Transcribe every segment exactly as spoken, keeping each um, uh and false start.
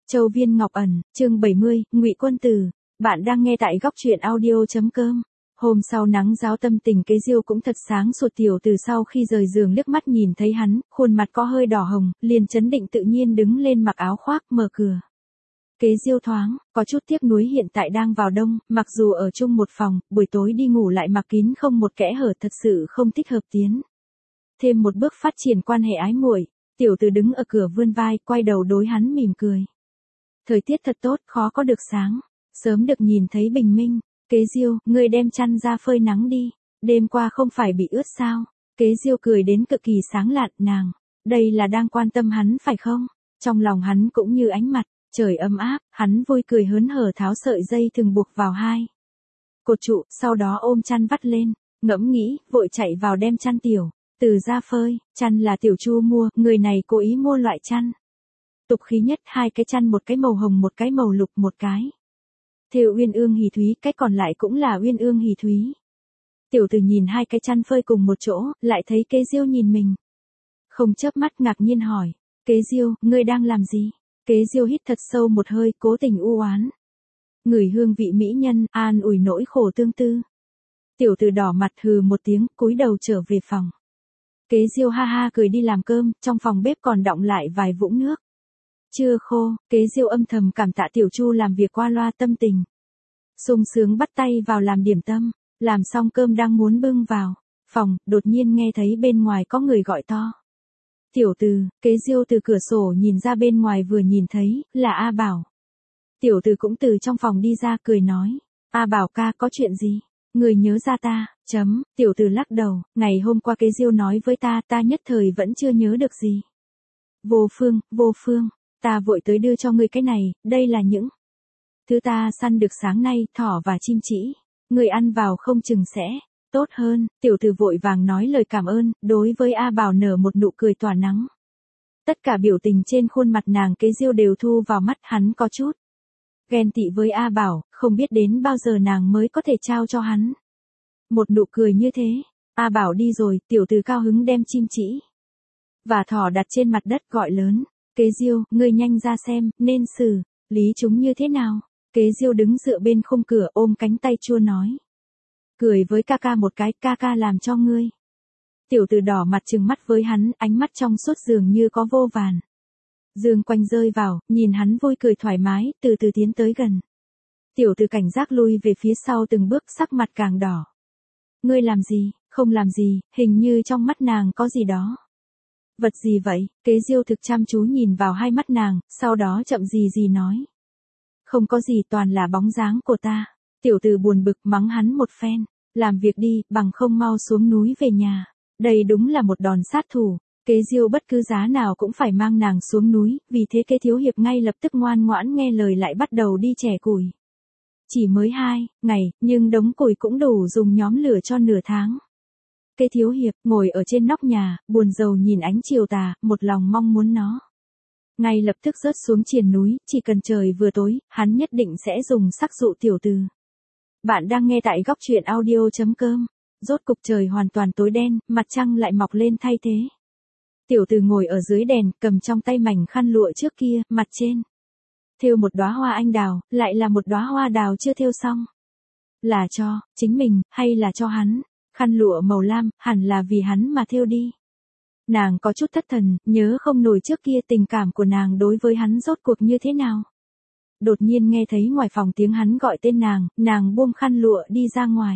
Châu Viên Ngọc Ẩn, chương bảy mươi, Ngụy Quân Tử. Bạn đang nghe tại góc truyện audio chấm com. Hôm sau nắng giáo tâm tình Kế Diêu cũng thật sáng sủa. Tiểu từ sau khi rời giường liếc mắt nhìn thấy hắn, khuôn mặt có hơi đỏ hồng, liền chấn định tự nhiên đứng lên mặc áo khoác mở cửa. Kế Diêu thoáng, có chút tiếc nuối hiện tại đang vào đông, mặc dù ở chung một phòng, buổi tối đi ngủ lại mặc kín không một kẽ hở thật sự không thích hợp tiến. Thêm một bước phát triển quan hệ ái muội. Tiểu từ đứng ở cửa vươn vai, quay đầu đối hắn mỉm cười. Thời tiết thật tốt, khó có được sáng. Sớm được nhìn thấy bình minh. Kế Diêu, ngươi đem chăn ra phơi nắng đi. Đêm qua không phải bị ướt sao? Kế Diêu cười đến cực kỳ sáng lạn, nàng. Đây là đang quan tâm hắn phải không? Trong lòng hắn cũng như ánh mặt, trời ấm áp, hắn vui cười hớn hở tháo sợi dây thường buộc vào hai cột trụ, sau đó ôm chăn vắt lên, ngẫm nghĩ, vội chạy vào đem chăn tiểu từ ra phơi. Chăn là Tiểu Chu mua, người này cố ý mua loại chăn tục khí nhất, hai cái chăn, một cái màu hồng một cái màu lục, một cái thêu uyên ương hỉ thúy, cái còn lại cũng là uyên ương hỉ thúy. Tiểu từ nhìn hai cái chăn phơi cùng một chỗ, lại thấy Kế Diêu nhìn mình, không chớp mắt ngạc nhiên hỏi, Kế Diêu, ngươi đang làm gì? Kế Diêu hít thật sâu một hơi, cố tình u oán, ngửi hương vị mỹ nhân, an ủi nỗi khổ tương tư. Tiểu từ đỏ mặt hừ một tiếng, cúi đầu trở về phòng. Kế Diêu ha ha cười đi làm cơm, trong phòng bếp còn đọng lại vài vũng nước chưa khô. Kế Diêu âm thầm cảm tạ Tiểu Chu làm việc qua loa, tâm tình sung sướng, bắt tay vào làm điểm tâm. Làm xong cơm đang muốn bưng vào phòng, đột nhiên nghe thấy bên ngoài có người gọi to. Tiểu từ. Kế Diêu từ cửa sổ nhìn ra bên ngoài, vừa nhìn thấy là A Bảo. Tiểu từ cũng từ trong phòng đi ra, cười nói, A Bảo ca, có chuyện gì? Người nhớ ra ta? Chấm. Tiểu từ lắc đầu, ngày hôm qua Kế Diêu nói với ta, ta nhất thời vẫn chưa nhớ được gì. Vô phương, vô phương, ta vội tới đưa cho ngươi cái này, đây là những thứ ta săn được sáng nay, thỏ và chim chỉ. Người ăn vào không chừng sẽ tốt hơn. Tiểu từ vội vàng nói lời cảm ơn, đối với A Bảo nở một nụ cười tỏa nắng. Tất cả biểu tình trên khuôn mặt nàng Kế Diêu đều thu vào mắt, hắn có chút ghen tị với A Bảo, không biết đến bao giờ nàng mới có thể trao cho hắn một nụ cười như thế. A Bảo đi rồi, tiểu từ cao hứng đem chim chỉ và thỏ đặt trên mặt đất, gọi lớn, Kế Diêu, ngươi nhanh ra xem, nên xử lý chúng như thế nào? Kế Diêu đứng dựa bên khung cửa, ôm cánh tay chua nói, cười với ca ca một cái, ca ca làm cho ngươi. Tiểu từ đỏ mặt trừng mắt với hắn, ánh mắt trong suốt dường như có vô vàn dương quanh rơi vào, nhìn hắn vui cười thoải mái, từ từ tiến tới gần. Tiểu từ cảnh giác lui về phía sau từng bước, sắc mặt càng đỏ. Ngươi làm gì? Không làm gì, hình như trong mắt nàng có gì đó. Vật gì vậy? Kế Diêu thực chăm chú nhìn vào hai mắt nàng, sau đó chậm gì gì nói, không có gì, toàn là bóng dáng của ta. Tiểu từ buồn bực mắng hắn một phen, làm việc đi, bằng không mau xuống núi về nhà. Đây đúng là một đòn sát thủ. Kế Diêu bất cứ giá nào cũng phải mang nàng xuống núi, vì thế Kế thiếu hiệp ngay lập tức ngoan ngoãn nghe lời, lại bắt đầu đi chẻ củi. Chỉ mới hai ngày, nhưng đống củi cũng đủ dùng nhóm lửa cho nửa tháng. Kế thiếu hiệp ngồi ở trên nóc nhà, buồn rầu nhìn ánh chiều tà, một lòng mong muốn nó ngay lập tức rớt xuống triền núi, chỉ cần trời vừa tối, hắn nhất định sẽ dùng sắc dụ tiểu từ. Bạn đang nghe tại góc truyện audio chấm com. Rốt cục trời hoàn toàn tối đen, mặt trăng lại mọc lên thay thế. Tiểu từ ngồi ở dưới đèn, cầm trong tay mảnh khăn lụa trước kia, mặt trên thêu một đóa hoa anh đào, lại là một đóa hoa đào chưa thêu xong. Là cho chính mình, hay là cho hắn? Khăn lụa màu lam, hẳn là vì hắn mà thêu đi. Nàng có chút thất thần, nhớ không nổi trước kia tình cảm của nàng đối với hắn rốt cuộc như thế nào. Đột nhiên nghe thấy ngoài phòng tiếng hắn gọi tên nàng, nàng buông khăn lụa đi ra ngoài.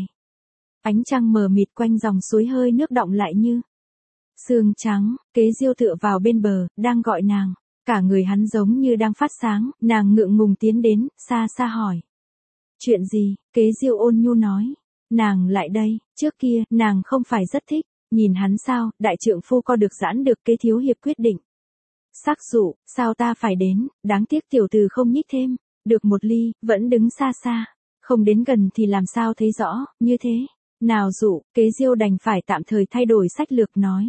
Ánh trăng mờ mịt quanh dòng suối hơi nước đọng lại như sương trắng. Kế Diêu tựa vào bên bờ, đang gọi nàng. Cả người hắn giống như đang phát sáng, nàng ngượng ngùng tiến đến, xa xa hỏi. Chuyện gì? Kế Diêu ôn nhu nói. Nàng lại đây, trước kia, nàng không phải rất thích. Nhìn hắn sao, đại trượng phu co được giãn được. Kế thiếu hiệp quyết định. Sắc dụ, sao ta phải đến? Đáng tiếc tiểu từ không nhích thêm được một ly, vẫn đứng xa xa. Không đến gần thì làm sao thấy rõ, như thế. Nào dụ, Kế Diêu đành phải tạm thời thay đổi sách lược nói.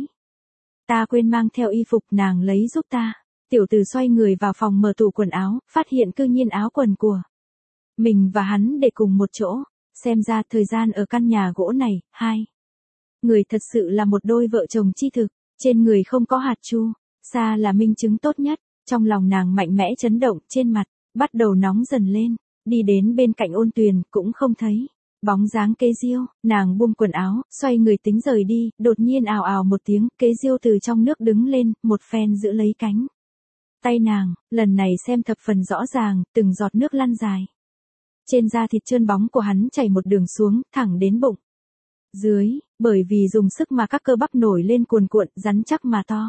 Ta quên mang theo y phục, nàng lấy giúp ta. Tiểu từ xoay người vào phòng mở tủ quần áo, phát hiện cư nhiên áo quần của mình và hắn để cùng một chỗ. Xem ra thời gian ở căn nhà gỗ này, hai người thật sự là một đôi vợ chồng chi thực. Trên người không có hạt chu, xa là minh chứng tốt nhất. Trong lòng nàng mạnh mẽ chấn động, trên mặt, bắt đầu nóng dần lên, đi đến bên cạnh Ôn Tuyền, cũng không thấy bóng dáng Kế Diêu, nàng buông quần áo, xoay người tính rời đi, đột nhiên ào ào một tiếng, Kế Diêu từ trong nước đứng lên, một phen giữ lấy cánh tay nàng, lần này xem thập phần rõ ràng, từng giọt nước lăn dài. Trên da thịt trơn bóng của hắn chảy một đường xuống, thẳng đến bụng dưới, bởi vì dùng sức mà các cơ bắp nổi lên cuồn cuộn, rắn chắc mà to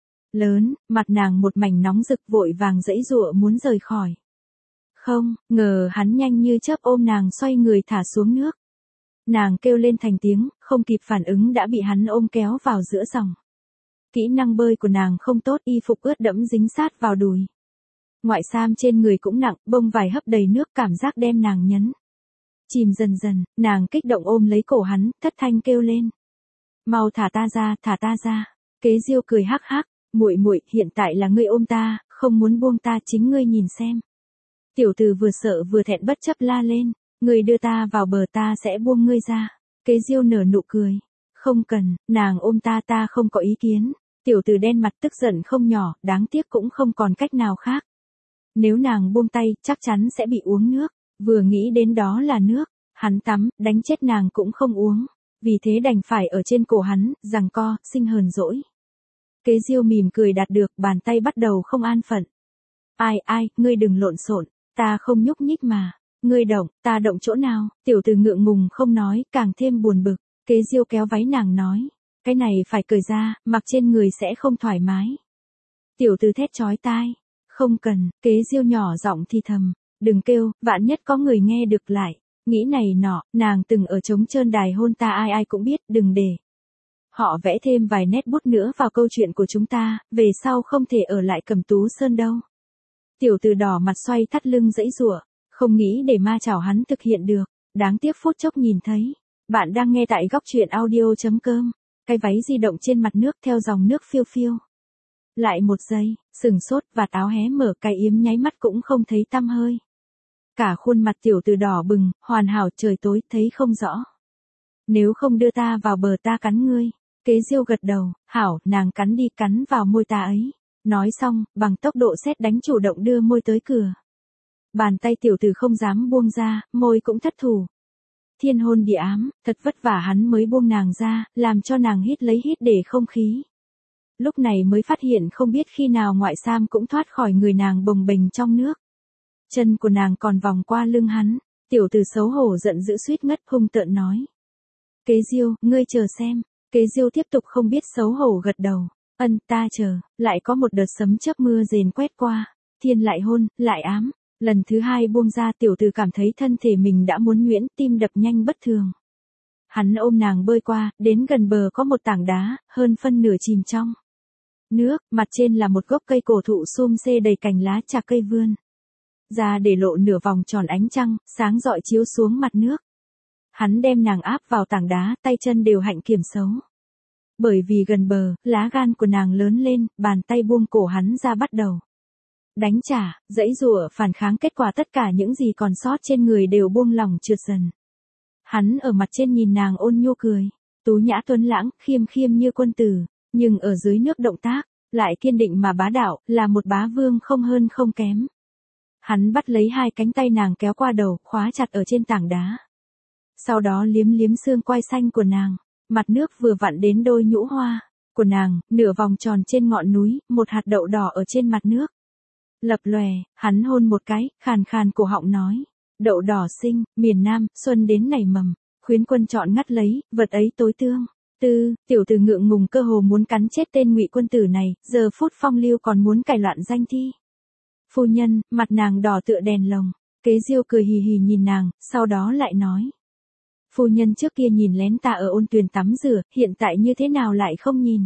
lớn, mặt nàng một mảnh nóng rực, vội vàng giãy giụa muốn rời khỏi. Không, ngờ hắn nhanh như chớp ôm nàng xoay người thả xuống nước. Nàng kêu lên thành tiếng, không kịp phản ứng đã bị hắn ôm kéo vào giữa dòng. Kỹ năng bơi của nàng không tốt, y phục ướt đẫm dính sát vào đùi. Ngoại sam trên người cũng nặng, bông vải hấp đầy nước, cảm giác đem nàng nhấn chìm dần dần, nàng kích động ôm lấy cổ hắn, thất thanh kêu lên. Mau thả ta ra, thả ta ra. Kế Diêu cười hắc hắc, muội muội, hiện tại là ngươi ôm ta, không muốn buông ta, chính ngươi nhìn xem. Tiểu tử vừa sợ vừa thẹn bất chấp la lên, ngươi đưa ta vào bờ ta sẽ buông ngươi ra. Kế Diêu nở nụ cười. Không cần, nàng ôm ta ta không có ý kiến. Tiểu tử đen mặt tức giận không nhỏ, đáng tiếc cũng không còn cách nào khác. Nếu nàng buông tay, chắc chắn sẽ bị uống nước. Vừa nghĩ đến đó là nước, hắn tắm, đánh chết nàng cũng không uống. Vì thế đành phải ở trên cổ hắn, giằng co, sinh hờn dỗi. Kế Diêu mỉm cười đạt được, bàn tay bắt đầu không an phận. Ai ai, ngươi đừng lộn xộn, ta không nhúc nhích mà. Ngươi động, ta động chỗ nào? Tiểu tử ngượng ngùng không nói, càng thêm buồn bực. Kế Diêu kéo váy nàng nói, cái này phải cởi ra, mặc trên người sẽ không thoải mái. Tiểu tử thét chói tai, không cần. Kế Diêu nhỏ giọng thì thầm, đừng kêu, vạn nhất có người nghe được lại. Nghĩ này nọ, nàng từng ở trống trơn đài hôn ta, ai ai cũng biết, đừng để họ vẽ thêm vài nét bút nữa vào câu chuyện của chúng ta, về sau không thể ở lại Cẩm Tú Sơn đâu. Tiểu tử đỏ mặt xoay thắt lưng giãy giụa, không nghĩ để ma chảo hắn thực hiện được, đáng tiếc phút chốc nhìn thấy. Bạn đang nghe tại góc truyện audio chấm com, cái váy di động trên mặt nước theo dòng nước phiêu phiêu. Lại một giây, sừng sốt, vạt áo hé mở, cái yếm nháy mắt cũng không thấy tăm hơi. Cả khuôn mặt tiểu tử đỏ bừng, hoàn hảo, trời tối, thấy không rõ. Nếu không đưa ta vào bờ ta cắn ngươi. Kế Diêu gật đầu, hảo, nàng cắn đi, cắn vào môi ta ấy. Nói xong, bằng tốc độ sét đánh chủ động đưa môi tới cửa. Bàn tay tiểu tử không dám buông ra, môi cũng thất thủ. Thiên hôn địa ám, thật vất vả hắn mới buông nàng ra, làm cho nàng hít lấy hít để không khí. Lúc này mới phát hiện không biết khi nào ngoại sam cũng thoát khỏi người nàng bồng bềnh trong nước. Chân của nàng còn vòng qua lưng hắn, tiểu tử xấu hổ giận dữ suýt ngất, hung tợn nói. Kế Diêu, ngươi chờ xem. Kế Diêu tiếp tục không biết xấu hổ gật đầu. Ân, ta chờ. Lại có một đợt sấm chớp mưa rền quét qua. Thiên lại hôn, lại ám. Lần thứ hai buông ra, tiểu tử cảm thấy thân thể mình đã muốn nhuyễn, tim đập nhanh bất thường. Hắn ôm nàng bơi qua, đến gần bờ có một tảng đá, hơn phân nửa chìm trong nước, mặt trên là một gốc cây cổ thụ xum xê đầy cành lá chạc, cây vươn ra để lộ nửa vòng tròn ánh trăng, sáng rọi chiếu xuống mặt nước. Hắn đem nàng áp vào tảng đá, tay chân đều hạnh kiểm xấu. Bởi vì gần bờ, lá gan của nàng lớn lên, bàn tay buông cổ hắn ra bắt đầu đánh trả, giãy giụa phản kháng, kết quả tất cả những gì còn sót trên người đều buông lỏng trượt dần. Hắn ở mặt trên nhìn nàng ôn nhu cười, tú nhã tuấn lãng, khiêm khiêm như quân tử, nhưng ở dưới nước động tác, lại kiên định mà bá đạo, là một bá vương không hơn không kém. Hắn bắt lấy hai cánh tay nàng kéo qua đầu, khóa chặt ở trên tảng đá. Sau đó liếm liếm xương quai xanh của nàng, mặt nước vừa vặn đến đôi nhũ hoa của nàng, nửa vòng tròn trên ngọn núi, một hạt đậu đỏ ở trên mặt nước. Lập lòe, hắn hôn một cái, khàn khàn cổ họng nói, đậu đỏ xinh, miền Nam, xuân đến nảy mầm, khuyến quân chọn ngắt lấy, vật ấy tối tương. Tư, tiểu tử ngượng ngùng cơ hồ muốn cắn chết tên Ngụy quân tử này, giờ phút phong lưu còn muốn cải loạn danh thi. Phu nhân, mặt nàng đỏ tựa đèn lồng. Kế Diêu cười hì hì nhìn nàng, sau đó lại nói. Phu nhân trước kia nhìn lén ta ở Ôn Tuyền tắm rửa, hiện tại như thế nào lại không nhìn?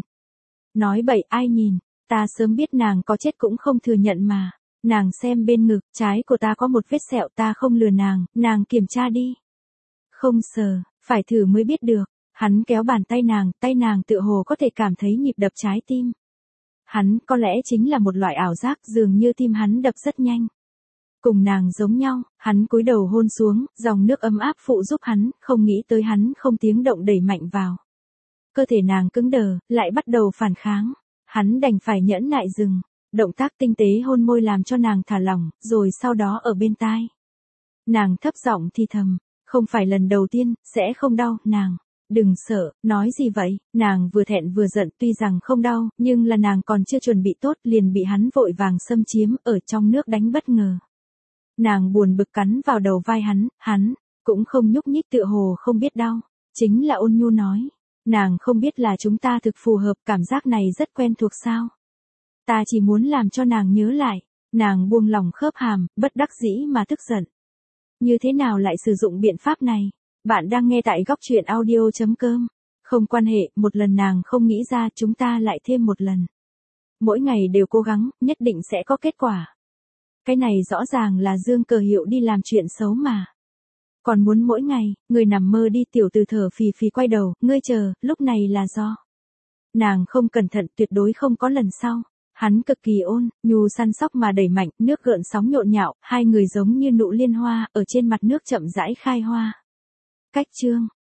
Nói bậy, ai nhìn? Ta sớm biết nàng có chết cũng không thừa nhận mà. Nàng xem bên ngực trái của ta có một vết sẹo, ta không lừa nàng, nàng kiểm tra đi. Không sờ, phải thử mới biết được. Hắn kéo bàn tay nàng, tay nàng tựa hồ có thể cảm thấy nhịp đập trái tim. Hắn có lẽ chính là một loại ảo giác, dường như tim hắn đập rất nhanh. Cùng nàng giống nhau, hắn cúi đầu hôn xuống, dòng nước ấm áp phụ giúp hắn, không nghĩ tới hắn không tiếng động đẩy mạnh vào. Cơ thể nàng cứng đờ, lại bắt đầu phản kháng. Hắn đành phải nhẫn nại dừng. Động tác tinh tế hôn môi làm cho nàng thả lỏng, rồi sau đó ở bên tai. Nàng thấp giọng thì thầm, không phải lần đầu tiên, sẽ không đau, nàng. Đừng sợ, nói gì vậy, nàng vừa thẹn vừa giận tuy rằng không đau, nhưng là nàng còn chưa chuẩn bị tốt liền bị hắn vội vàng xâm chiếm ở trong nước đánh bất ngờ. Nàng buồn bực cắn vào đầu vai hắn, hắn, cũng không nhúc nhích tựa hồ không biết đau. Chính là ôn nhu nói, nàng không biết là chúng ta thực phù hợp, cảm giác này rất quen thuộc sao. Ta chỉ muốn làm cho nàng nhớ lại, nàng buông lỏng khớp hàm, bất đắc dĩ mà tức giận. Như thế nào lại sử dụng biện pháp này? Bạn đang nghe tại góc truyện audio chấm com. Không quan hệ, một lần nàng không nghĩ ra chúng ta lại thêm một lần. Mỗi ngày đều cố gắng, nhất định sẽ có kết quả. Cái này rõ ràng là Dương Cờ Hiệu đi làm chuyện xấu mà. Còn muốn mỗi ngày, người nằm mơ đi, tiểu từ thở phì phì quay đầu, ngươi chờ, lúc này là do. Nàng không cẩn thận, tuyệt đối không có lần sau. Hắn cực kỳ ôn, nhu săn sóc mà đẩy mạnh, nước gợn sóng nhộn nhạo, hai người giống như nụ liên hoa, ở trên mặt nước chậm rãi khai hoa. Cách chương